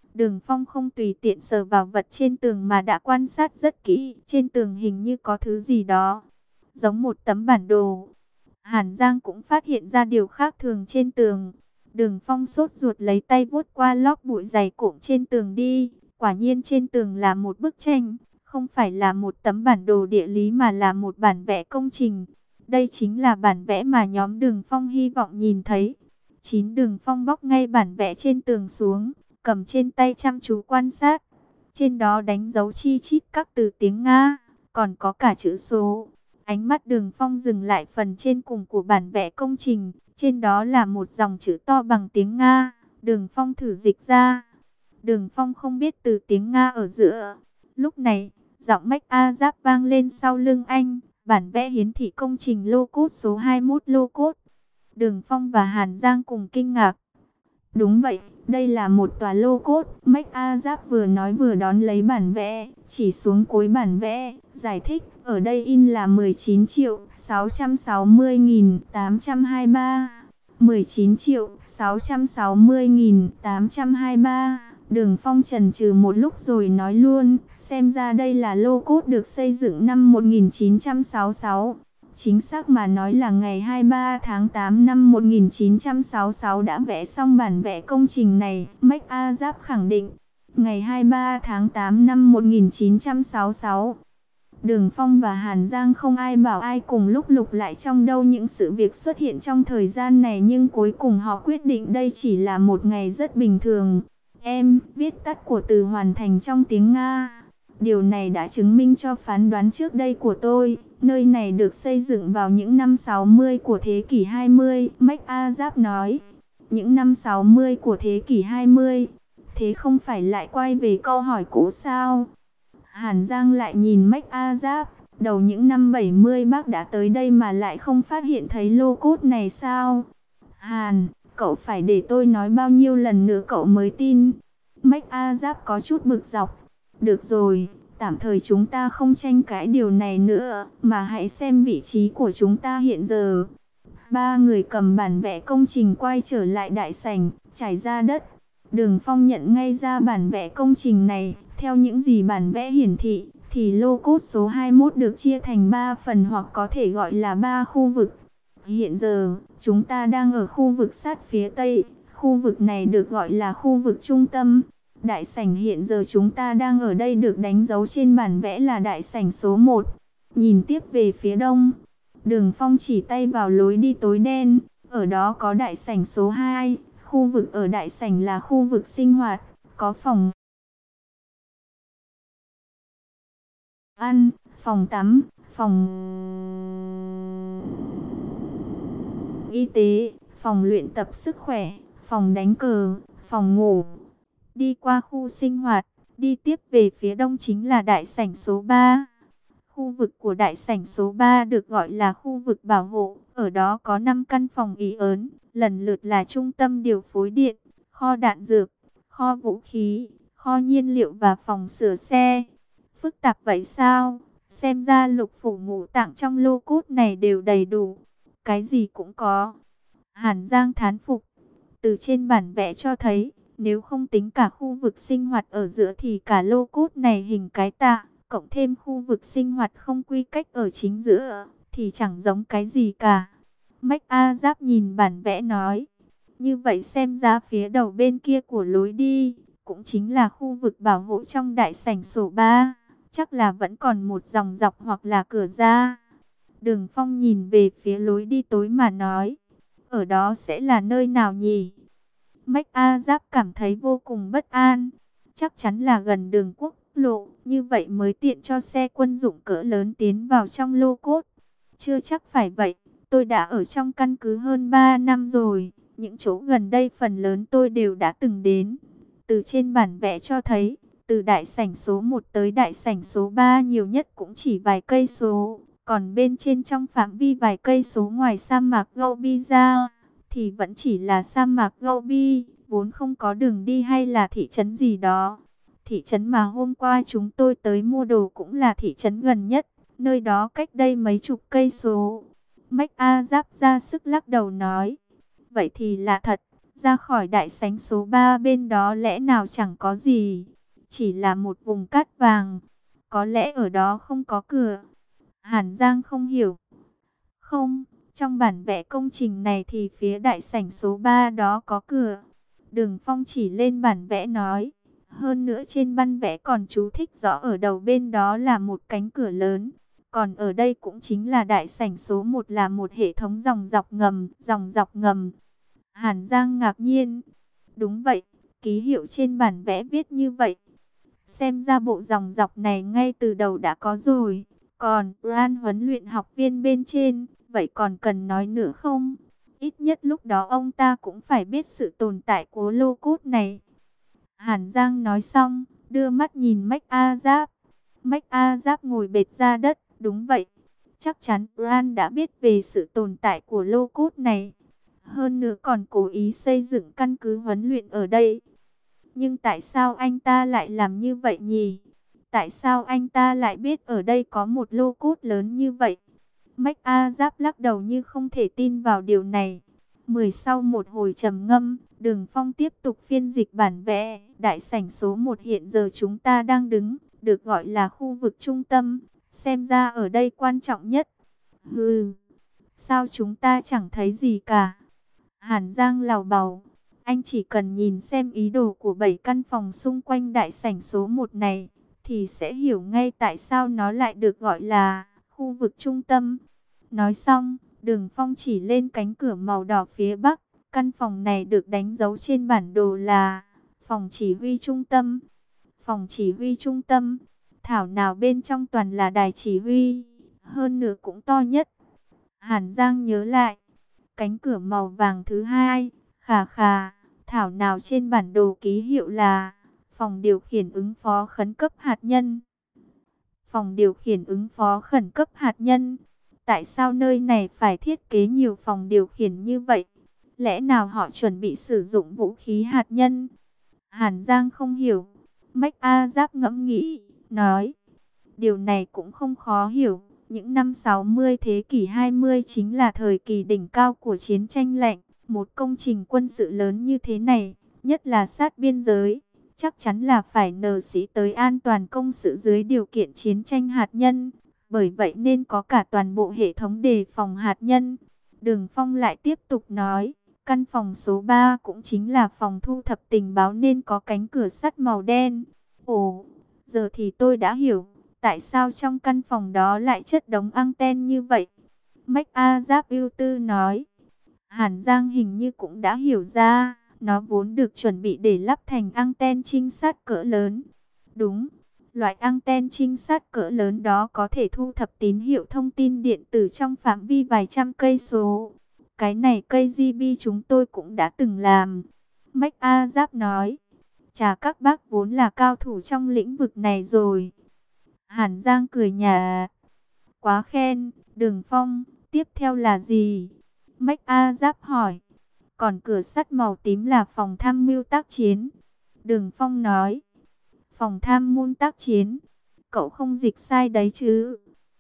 Đường Phong không tùy tiện sờ vào vật trên tường mà đã quan sát rất kỹ. Trên tường hình như có thứ gì đó, giống một tấm bản đồ. Hàn Giang cũng phát hiện ra điều khác thường trên tường. Đường Phong sốt ruột lấy tay vuốt qua lót bụi dày cộm trên tường đi. Quả nhiên trên tường là một bức tranh, không phải là một tấm bản đồ địa lý mà là một bản vẽ công trình. Đây chính là bản vẽ mà nhóm Đường Phong hy vọng nhìn thấy. Chín Đường Phong bóc ngay bản vẽ trên tường xuống, cầm trên tay chăm chú quan sát. Trên đó đánh dấu chi chít các từ tiếng Nga, còn có cả chữ số. Ánh mắt Đường Phong dừng lại phần trên cùng của bản vẽ công trình. Trên đó là một dòng chữ to bằng tiếng Nga. Đường Phong thử dịch ra. Đường Phong không biết từ tiếng Nga ở giữa. Lúc này, giọng Mách A Giáp vang lên sau lưng anh. Bản vẽ hiển thị công trình lô cốt số hai mươi mốt lô cốt. Đường Phong và Hàn Giang cùng kinh ngạc. Đúng vậy, đây là một tòa lô cốt. Mách A Giáp vừa nói vừa đón lấy bản vẽ, chỉ xuống cuối bản vẽ, giải thích. Ở đây in là mười chín triệu sáu trăm sáu mươi nghìn tám trăm hai mươi ba. mười chín triệu sáu trăm sáu mươi nghìn tám trăm hai mươi ba. Đường Phong chần chừ một lúc rồi nói luôn, xem ra đây là lô cốt được xây dựng năm một nghìn chín trăm sáu mươi sáu. Chính xác mà nói là ngày hai mươi ba tháng tám năm một nghìn chín trăm sáu mươi sáu đã vẽ xong bản vẽ công trình này. Mách A Giáp khẳng định, ngày hai mươi ba tháng tám năm một nghìn chín trăm sáu mươi sáu. Đường Phong và Hàn Giang không ai bảo ai cùng lúc lục lại trong đâu những sự việc xuất hiện trong thời gian này, nhưng cuối cùng họ quyết định đây chỉ là một ngày rất bình thường. Em, viết tắt của từ hoàn thành trong tiếng Nga. Điều này đã chứng minh cho phán đoán trước đây của tôi. Nơi này được xây dựng vào những năm sáu mươi của thế kỷ hai mươi, Mách A Giáp nói. Những năm sáu mươi của thế kỷ hai mươi. Thế không phải lại quay về câu hỏi cũ sao? Hàn Giang lại nhìn Mách A Giáp. Đầu những năm bảy mươi bác đã tới đây mà lại không phát hiện thấy lô cốt này sao? Hàn, cậu phải để tôi nói bao nhiêu lần nữa cậu mới tin? Mách A Giáp có chút bực dọc. Được rồi, tạm thời chúng ta không tranh cãi điều này nữa, mà hãy xem vị trí của chúng ta hiện giờ. Ba người cầm bản vẽ công trình quay trở lại đại sảnh, trải ra đất. Đường Phong nhận ngay ra bản vẽ công trình này, theo những gì bản vẽ hiển thị, thì lô cốt số hai mươi mốt được chia thành ba phần hoặc có thể gọi là ba khu vực. Hiện giờ, chúng ta đang ở khu vực sát phía Tây, khu vực này được gọi là khu vực trung tâm. Đại sảnh hiện giờ chúng ta đang ở đây được đánh dấu trên bản vẽ là đại sảnh số một. Nhìn tiếp về phía đông, Đường Phong chỉ tay vào lối đi tối đen, ở đó có đại sảnh số hai. Khu vực ở đại sảnh là khu vực sinh hoạt, có phòng ăn, phòng tắm, phòng y tế, phòng luyện tập sức khỏe, phòng đánh cờ, phòng ngủ. Đi qua khu sinh hoạt, đi tiếp về phía đông chính là đại sảnh số ba. Khu vực của đại sảnh số ba được gọi là khu vực bảo hộ. Ở đó có năm căn phòng ý ớn, lần lượt là trung tâm điều phối điện, kho đạn dược, kho vũ khí, kho nhiên liệu và phòng sửa xe. Phức tạp vậy sao? Xem ra lục phủ ngũ tạng trong lô cốt này đều đầy đủ. Cái gì cũng có. Hàn Giang thán phục. Từ trên bản vẽ cho thấy, nếu không tính cả khu vực sinh hoạt ở giữa thì cả lô cốt này hình cái tạ, cộng thêm khu vực sinh hoạt không quy cách ở chính giữa, thì chẳng giống cái gì cả. Mách A Giáp nhìn bản vẽ nói, như vậy xem ra phía đầu bên kia của lối đi, cũng chính là khu vực bảo hộ trong đại sảnh số ba, chắc là vẫn còn một dòng dọc hoặc là cửa ra. Đường Phong nhìn về phía lối đi tối mà nói, ở đó sẽ là nơi nào nhỉ? Mách A Giáp cảm thấy vô cùng bất an, chắc chắn là gần đường quốc lộ, như vậy mới tiện cho xe quân dụng cỡ lớn tiến vào trong lô cốt. Chưa chắc phải vậy, tôi đã ở trong căn cứ hơn ba năm rồi, những chỗ gần đây phần lớn tôi đều đã từng đến. Từ trên bản vẽ cho thấy, từ đại sảnh số một tới đại sảnh số ba nhiều nhất cũng chỉ vài cây số, còn bên trên trong phạm vi vài cây số ngoài sa mạc Gobi ra, thì vẫn chỉ là sa mạc Gobi, vốn không có đường đi hay là thị trấn gì đó. Thị trấn mà hôm qua chúng tôi tới mua đồ cũng là thị trấn gần nhất, nơi đó cách đây mấy chục cây số. Mách A Giáp ra sức lắc đầu nói, vậy thì là thật, Ra khỏi đại sảnh số ba bên đó lẽ nào chẳng có gì, chỉ là một vùng cát vàng. Có lẽ ở đó không có cửa. Hàn Giang không hiểu. Không, trong bản vẽ công trình này thì phía đại sảnh số ba đó có cửa. Đường Phong chỉ lên bản vẽ nói. Hơn nữa trên bản vẽ còn chú thích rõ ở đầu bên đó là một cánh cửa lớn. Còn ở đây cũng chính là đại sảnh số một, là một hệ thống dòng dọc ngầm, dòng dọc ngầm. Hàn Giang ngạc nhiên. Đúng vậy, ký hiệu trên bản vẽ viết như vậy. Xem ra bộ dòng dọc này ngay từ đầu đã có rồi. Còn Ran huấn luyện học viên bên trên, vậy còn cần nói nữa không? Ít nhất lúc đó ông ta cũng phải biết sự tồn tại của lô cốt này. Hàn Giang nói xong, đưa mắt nhìn Mách A Giáp. Mách A Giáp ngồi bệt ra đất. Đúng vậy, chắc chắn Ran đã biết về sự tồn tại của lô cốt này. Hơn nữa còn cố ý xây dựng căn cứ huấn luyện ở đây. Nhưng tại sao anh ta lại làm như vậy nhỉ? Tại sao anh ta lại biết ở đây có một lô cốt lớn như vậy? Mách A Giáp lắc đầu như không thể tin vào điều này. Mười sau một hồi trầm ngâm, Đường Phong tiếp tục phiên dịch bản vẽ. Đại sảnh số một hiện giờ chúng ta đang đứng, được gọi là khu vực trung tâm. Xem ra ở đây quan trọng nhất. Hừ, sao chúng ta chẳng thấy gì cả? Hàn Giang lào bào. Anh chỉ cần nhìn xem ý đồ của bảy căn phòng xung quanh đại sảnh số một này, thì sẽ hiểu ngay tại sao nó lại được gọi là khu vực trung tâm. Nói xong, Đường Phong chỉ lên cánh cửa màu đỏ phía bắc. Căn phòng này được đánh dấu trên bản đồ là phòng chỉ huy trung tâm. Phòng chỉ huy trung tâm, thảo nào bên trong toàn là đài chỉ huy, hơn nữa cũng to nhất. Hàn Giang nhớ lại, cánh cửa màu vàng thứ hai, khà khà, thảo nào trên bản đồ ký hiệu là phòng điều khiển ứng phó khẩn cấp hạt nhân. Phòng điều khiển ứng phó khẩn cấp hạt nhân. Tại sao nơi này phải thiết kế nhiều phòng điều khiển như vậy? Lẽ nào họ chuẩn bị sử dụng vũ khí hạt nhân? Hàn Giang không hiểu. Mách A Giáp ngẫm nghĩ, nói, điều này cũng không khó hiểu. Những năm sáu mươi thế kỷ hai mươi chính là thời kỳ đỉnh cao của chiến tranh lạnh. Một công trình quân sự lớn như thế này, nhất là sát biên giới, chắc chắn là phải nờ sĩ tới an toàn công sự dưới điều kiện chiến tranh hạt nhân. Bởi vậy nên có cả toàn bộ hệ thống đề phòng hạt nhân. Đường Phong lại tiếp tục nói, căn phòng số ba cũng chính là phòng thu thập tình báo nên có cánh cửa sắt màu đen. Ồ, giờ thì tôi đã hiểu, tại sao trong căn phòng đó lại chất đống anten như vậy. Mách A Giáp ưu tư nói. Hàn Giang hình như cũng đã hiểu ra, nó vốn được chuẩn bị để lắp thành anten trinh sát cỡ lớn. Đúng, loại anten trinh sát cỡ lớn đó có thể thu thập tín hiệu thông tin điện tử trong phạm vi vài trăm cây số. Cái này ca giê bê chúng tôi cũng đã từng làm. Mách A Giáp nói. Chà, các bác vốn là cao thủ trong lĩnh vực này rồi. Hàn Giang cười nhả. Quá khen, Đường Phong, tiếp theo là gì? Mách A Giáp hỏi. Còn cửa sắt màu tím là phòng tham mưu tác chiến. Đường Phong nói. Phòng tham mưu tác chiến. Cậu không dịch sai đấy chứ?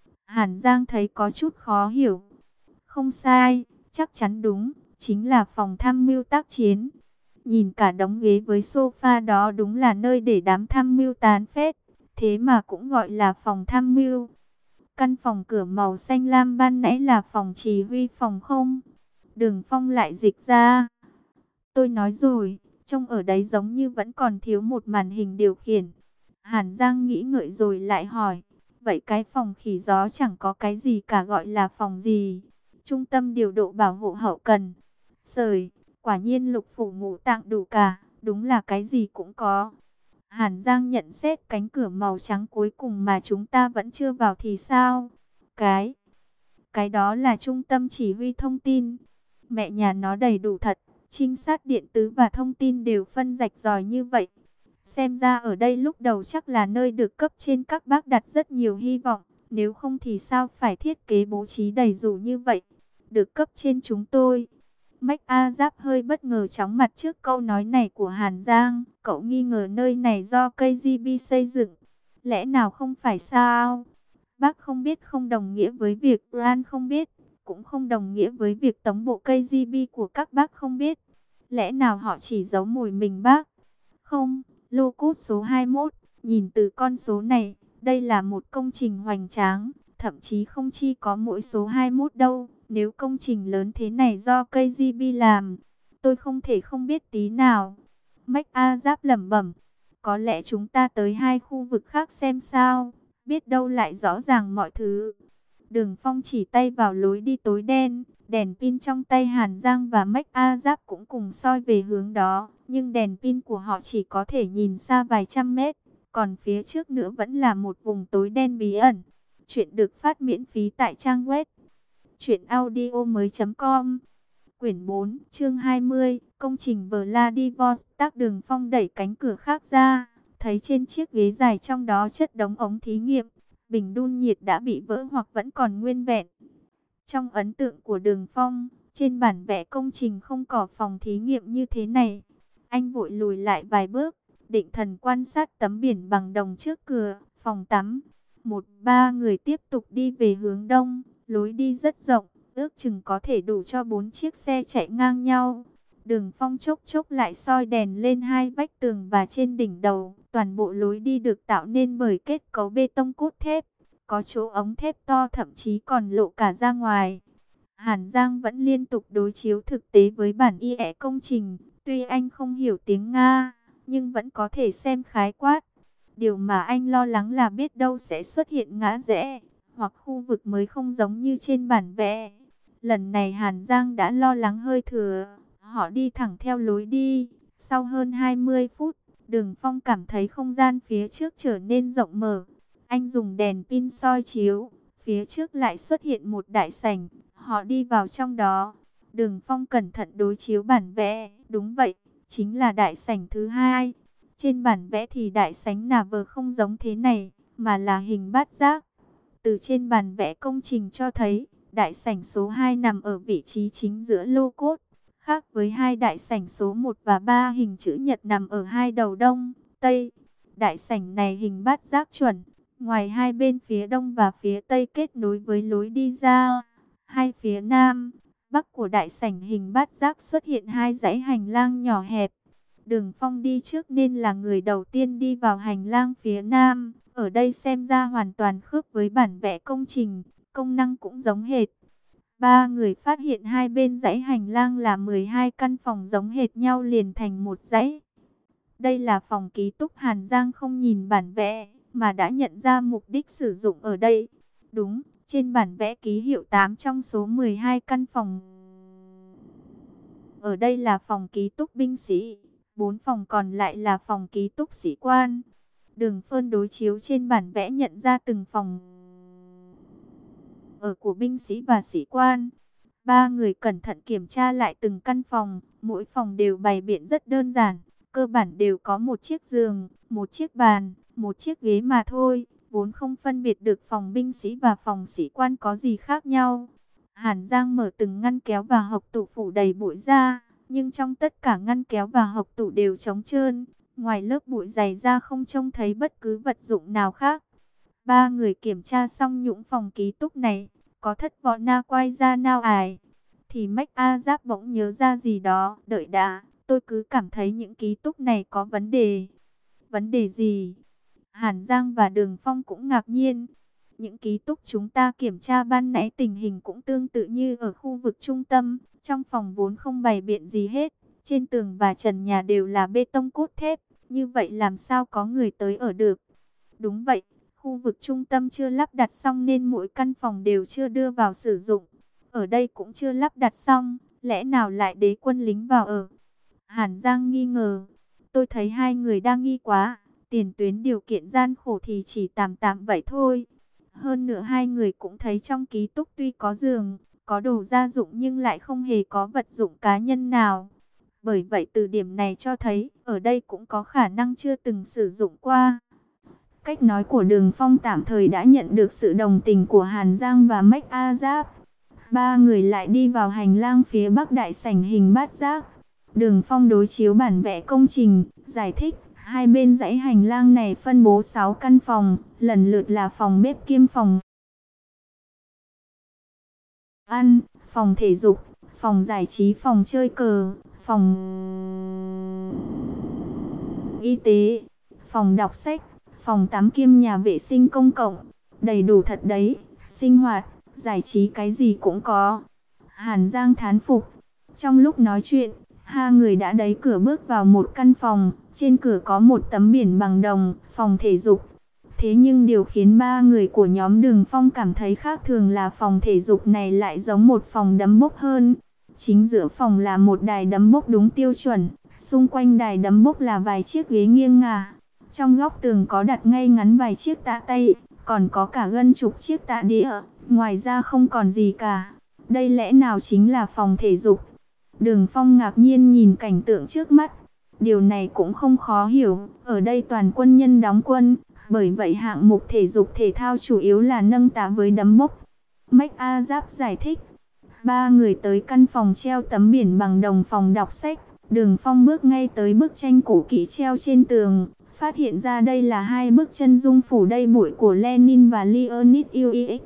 Hàn Giang thấy có chút khó hiểu. Không sai, chắc chắn đúng, chính là phòng tham mưu tác chiến. Nhìn cả đống ghế với sofa đó đúng là nơi để đám tham mưu tán phét. Thế mà cũng gọi là phòng tham mưu. Căn phòng cửa màu xanh lam ban nãy là phòng chỉ huy phòng không? Đường Phong lại dịch ra. Tôi nói rồi, trông ở đấy giống như vẫn còn thiếu một màn hình điều khiển. Hàn Giang nghĩ ngợi rồi lại hỏi. Vậy cái phòng khỉ gió chẳng có cái gì cả, gọi là phòng gì? Trung tâm điều độ bảo hộ hậu cần. Sời, quả nhiên lục phủ ngũ tạng đủ cả, đúng là cái gì cũng có. Hàn Giang nhận xét cánh cửa màu trắng cuối cùng mà chúng ta vẫn chưa vào thì sao? Cái, cái đó là trung tâm chỉ huy thông tin. Mẹ nhà nó đầy đủ thật, trinh sát điện tử và thông tin đều phân rạch ròi như vậy. Xem ra ở đây lúc đầu chắc là nơi được cấp trên các bác đặt rất nhiều hy vọng. Nếu không thì sao phải thiết kế bố trí đầy đủ như vậy? Được cấp trên chúng tôi. Mách A Giáp hơi bất ngờ chóng mặt trước câu nói này của Hàn Giang. Cậu nghi ngờ nơi này do ca giê bê xây dựng. Lẽ nào không phải sao? Bác không biết không đồng nghĩa với việc Ran không biết. Cũng không đồng nghĩa với việc tổng bộ ca giê bê của các bác không biết. Lẽ nào họ chỉ giấu mồi mình bác? Không, lô cốt số hai mốt, nhìn từ con số này, đây là một công trình hoành tráng, thậm chí không chỉ có mỗi số hai mốt đâu. Nếu công trình lớn thế này do ca giê bê làm, tôi không thể không biết tí nào. MacArthur lẩm bẩm, có lẽ chúng ta tới hai khu vực khác xem sao, biết đâu lại rõ ràng mọi thứ. Đường Phong chỉ tay vào lối đi tối đen, đèn pin trong tay Hàn Giang và MacArthur cũng cùng soi về hướng đó, nhưng đèn pin của họ chỉ có thể nhìn xa vài trăm mét, còn phía trước nữa vẫn là một vùng tối đen bí ẩn. Chuyện được phát miễn phí tại trang web truyện audio mới chấm com. Quyển bốn, chương hai mươi, công trình Vladivostok. Đường Phong đẩy cánh cửa khác ra, thấy trên chiếc ghế dài trong đó chất đống ống thí nghiệm, bình đun nhiệt đã bị vỡ hoặc vẫn còn nguyên vẹn. Trong ấn tượng của Đường Phong, trên bản vẽ công trình không có phòng thí nghiệm như thế này. Anh vội lùi lại vài bước, định thần quan sát tấm biển bằng đồng trước cửa, phòng tắm. Một ba người tiếp tục đi về hướng đông, lối đi rất rộng, ước chừng có thể đủ cho bốn chiếc xe chạy ngang nhau. Đường Phong chốc chốc lại soi đèn lên hai vách tường và trên đỉnh đầu. Toàn bộ lối đi được tạo nên bởi kết cấu bê tông cốt thép, có chỗ ống thép to thậm chí còn lộ cả ra ngoài. Hàn Giang vẫn liên tục đối chiếu thực tế với bản i e công trình. Tuy anh không hiểu tiếng Nga, nhưng vẫn có thể xem khái quát. Điều mà anh lo lắng là biết đâu sẽ xuất hiện ngã rẽ, hoặc khu vực mới không giống như trên bản vẽ. Lần này Hàn Giang đã lo lắng hơi thừa. Họ đi thẳng theo lối đi. Sau hơn hai mươi phút, Đường Phong cảm thấy không gian phía trước trở nên rộng mở. Anh dùng đèn pin soi chiếu, phía trước lại xuất hiện một đại sảnh. Họ đi vào trong đó. Đường Phong cẩn thận đối chiếu bản vẽ. Đúng vậy, chính là đại sảnh thứ hai. Trên bản vẽ thì đại sảnh nà vờ không giống thế này, mà là hình bát giác. Từ trên bản vẽ công trình cho thấy, đại sảnh số hai nằm ở vị trí chính giữa lô cốt. Khác với hai đại sảnh số một và ba hình chữ nhật nằm ở hai đầu đông, tây. Đại sảnh này hình bát giác chuẩn. Ngoài hai bên phía đông và phía tây kết nối với lối đi ra, hai phía nam, bắc của đại sảnh hình bát giác xuất hiện hai dãy hành lang nhỏ hẹp. Đường Phong đi trước nên là người đầu tiên đi vào hành lang phía nam. Ở đây xem ra hoàn toàn khớp với bản vẽ công trình, công năng cũng giống hệt. Ba người phát hiện hai bên dãy hành lang là mười hai căn phòng giống hệt nhau liền thành một dãy. Đây là phòng ký túc. Hàn Giang không nhìn bản vẽ, mà đã nhận ra mục đích sử dụng ở đây. Đúng, trên bản vẽ ký hiệu tám trong số mười hai căn phòng. Ở đây là phòng ký túc binh sĩ, bốn phòng còn lại là phòng ký túc sĩ quan. Đường Phơn đối chiếu trên bản vẽ nhận ra từng phòng ở của binh sĩ và sĩ quan. Ba người cẩn thận kiểm tra lại từng căn phòng, mỗi phòng đều bày biện rất đơn giản. Cơ bản đều có một chiếc giường, một chiếc bàn, một chiếc ghế mà thôi, vốn không phân biệt được phòng binh sĩ và phòng sĩ quan có gì khác nhau. Hàn Giang mở từng ngăn kéo và hộc tủ phủ đầy bụi ra, nhưng trong tất cả ngăn kéo và hộc tủ đều trống trơn, ngoài lớp bụi dày ra không trông thấy bất cứ vật dụng nào khác. Ba người kiểm tra xong những phòng ký túc này, có thất vọng na quay ra nao ải, thì MacArthur bỗng nhớ ra gì đó. Đợi đã, tôi cứ cảm thấy những ký túc này có vấn đề. Vấn đề gì? Hàn Giang và Đường Phong cũng ngạc nhiên. Những ký túc chúng ta kiểm tra ban nãy tình hình cũng tương tự như ở khu vực trung tâm. Trong phòng vốn không bày biện gì hết. Trên tường và trần nhà đều là bê tông cốt thép. Như vậy làm sao có người tới ở được? Đúng vậy, khu vực trung tâm chưa lắp đặt xong nên mỗi căn phòng đều chưa đưa vào sử dụng. Ở đây cũng chưa lắp đặt xong, lẽ nào lại đế quân lính vào ở? Hàn Giang nghi ngờ. Tôi thấy hai người đang nghi quá. Tiền tuyến điều kiện gian khổ thì chỉ tạm tạm vậy thôi. Hơn nữa hai người cũng thấy trong ký túc tuy có giường, có đồ gia dụng nhưng lại không hề có vật dụng cá nhân nào. Bởi vậy từ điểm này cho thấy ở đây cũng có khả năng chưa từng sử dụng qua. Cách nói của Đường Phong tạm thời đã nhận được sự đồng tình của Hàn Giang và MacArthur. Ba người lại đi vào hành lang phía bắc đại sảnh hình bát giác. Đường Phong đối chiếu bản vẽ công trình, giải thích. Hai bên dãy hành lang này phân bố sáu căn phòng, lần lượt là phòng bếp kiêm phòng ăn, phòng thể dục, phòng giải trí, phòng chơi cờ, phòng phòng y tế, phòng đọc sách, phòng tắm kiêm nhà vệ sinh công cộng, đầy đủ thật đấy, sinh hoạt, giải trí cái gì cũng có. Hàn Giang thán phục. Trong lúc nói chuyện, hai người đã đẩy cửa bước vào một căn phòng, trên cửa có một tấm biển bằng đồng, phòng thể dục. Thế nhưng điều khiến ba người của nhóm Đường Phong cảm thấy khác thường là phòng thể dục này lại giống một phòng đấm bốc hơn. Chính giữa phòng là một đài đấm bốc đúng tiêu chuẩn, xung quanh đài đấm bốc là vài chiếc ghế nghiêng ngả. Trong góc tường có đặt ngay ngắn vài chiếc tạ tay, còn có cả gần chục chiếc tạ đĩa, ngoài ra không còn gì cả. Đây lẽ nào chính là phòng thể dục? Đường Phong ngạc nhiên nhìn cảnh tượng trước mắt. Điều này cũng không khó hiểu, ở đây toàn quân nhân đóng quân, bởi vậy hạng mục thể dục thể thao chủ yếu là nâng tạ với đấm bốc. Mách A Giáp giải thích. Ba người tới căn phòng treo tấm biển bằng đồng phòng đọc sách. Đường Phong bước ngay tới bức tranh cũ kỹ treo trên tường, phát hiện ra đây là hai bức chân dung phủ đầy bụi của Lenin và Leonid Ilyich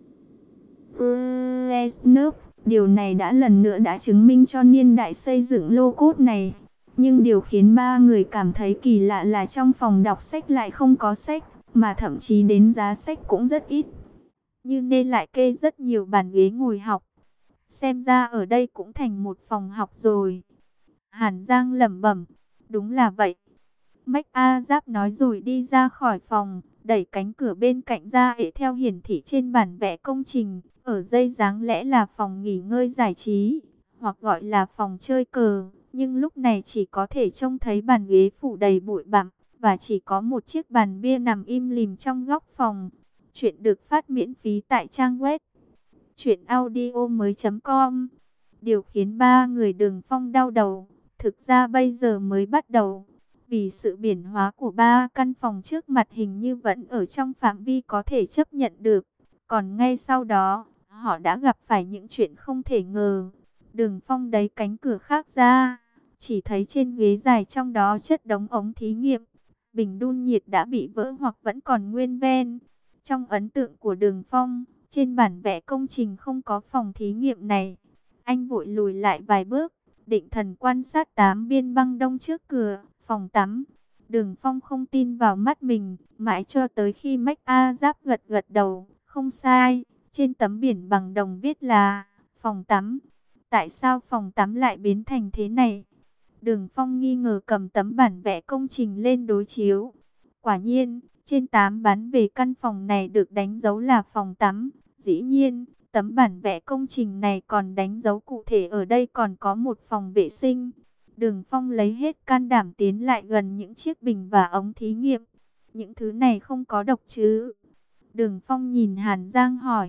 Brezhnev. Điều này đã lần nữa đã chứng minh cho niên đại xây dựng lô cốt này. Nhưng điều khiến ba người cảm thấy kỳ lạ là trong phòng đọc sách lại không có sách, mà thậm chí đến giá sách cũng rất ít. Như nên lại kê rất nhiều bàn ghế ngồi học. Xem ra ở đây cũng thành một phòng học rồi. Hàn Giang lẩm bẩm, đúng là vậy. Mách A Giáp nói rồi đi ra khỏi phòng, đẩy cánh cửa bên cạnh ra hệ theo hiển thị trên bản vẽ công trình. Ở dây dáng lẽ là phòng nghỉ ngơi giải trí, hoặc gọi là phòng chơi cờ. Nhưng lúc này chỉ có thể trông thấy bàn ghế phủ đầy bụi bặm, và chỉ có một chiếc bàn bia nằm im lìm trong góc phòng. Chuyện được phát miễn phí tại trang web truyện audio mới chấm com. Điều khiến ba người Đường Phong đau đầu, thực ra bây giờ mới bắt đầu. Vì sự biển hóa của ba căn phòng trước mặt hình như vẫn ở trong phạm vi có thể chấp nhận được. Còn ngay sau đó, họ đã gặp phải những chuyện không thể ngờ. Đường Phong đẩy cánh cửa khác ra, chỉ thấy trên ghế dài trong đó chất đống ống thí nghiệm. Bình đun nhiệt đã bị vỡ hoặc vẫn còn nguyên ven. Trong ấn tượng của Đường Phong, trên bản vẽ công trình không có phòng thí nghiệm này. Anh vội lùi lại vài bước, định thần quan sát tám biên băng đông trước cửa phòng tắm. Đường Phong không tin vào mắt mình, mãi cho tới khi Mách A Giáp gật gật đầu. Không sai, trên tấm biển bằng đồng viết là phòng tắm. Tại sao phòng tắm lại biến thành thế này? Đường Phong nghi ngờ cầm tấm bản vẽ công trình lên đối chiếu. Quả nhiên, trên tám bán về căn phòng này được đánh dấu là phòng tắm. Dĩ nhiên, tấm bản vẽ công trình này còn đánh dấu cụ thể ở đây còn có một phòng vệ sinh. Đường Phong lấy hết can đảm tiến lại gần những chiếc bình và ống thí nghiệm. Những thứ này không có độc chứ? Đường Phong nhìn Hàn Giang hỏi.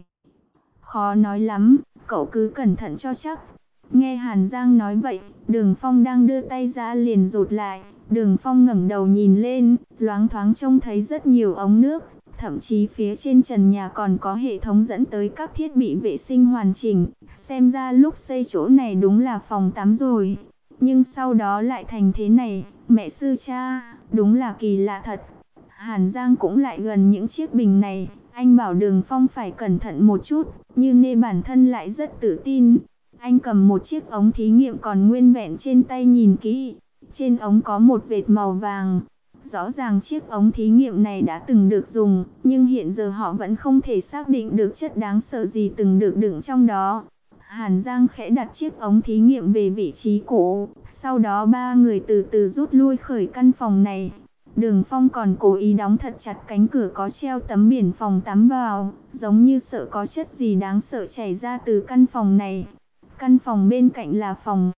Khó nói lắm, cậu cứ cẩn thận cho chắc. Nghe Hàn Giang nói vậy, Đường Phong đang đưa tay ra liền rụt lại. Đường Phong ngẩng đầu nhìn lên, loáng thoáng trông thấy rất nhiều ống nước. Thậm chí phía trên trần nhà còn có hệ thống dẫn tới các thiết bị vệ sinh hoàn chỉnh. Xem ra lúc xây chỗ này đúng là phòng tắm rồi. Nhưng sau đó lại thành thế này, mẹ sư cha, đúng là kỳ lạ thật. Hàn Giang cũng lại gần những chiếc bình này, anh bảo Đường Phong phải cẩn thận một chút, như nê bản thân lại rất tự tin. Anh cầm một chiếc ống thí nghiệm còn nguyên vẹn trên tay nhìn kỹ, trên ống có một vệt màu vàng. Rõ ràng chiếc ống thí nghiệm này đã từng được dùng, nhưng hiện giờ họ vẫn không thể xác định được chất đáng sợ gì từng được đựng trong đó. Hàn Giang khẽ đặt chiếc ống thí nghiệm về vị trí cũ, sau đó ba người từ từ rút lui khỏi căn phòng này. Đường Phong còn cố ý đóng thật chặt cánh cửa có treo tấm biển phòng tắm vào, giống như sợ có chất gì đáng sợ chảy ra từ căn phòng này. Căn phòng bên cạnh là phòng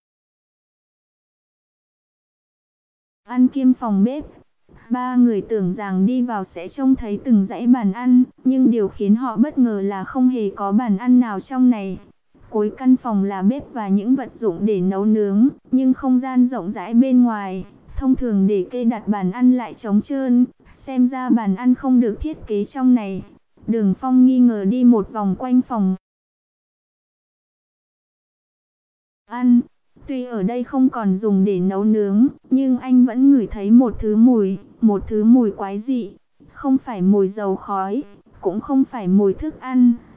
ăn kiêm phòng bếp. Ba người tưởng rằng đi vào sẽ trông thấy từng dãy bàn ăn, nhưng điều khiến họ bất ngờ là không hề có bàn ăn nào trong này. Cuối căn phòng là bếp và những vật dụng để nấu nướng, nhưng không gian rộng rãi bên ngoài, thông thường để kê đặt bàn ăn lại trống trơn, xem ra bàn ăn không được thiết kế trong này. Đường Phong nghi ngờ đi một vòng quanh phòng ăn. Tuy ở đây không còn dùng để nấu nướng, nhưng anh vẫn ngửi thấy một thứ mùi, một thứ mùi quái dị. Không phải mùi dầu khói, cũng không phải mùi thức ăn,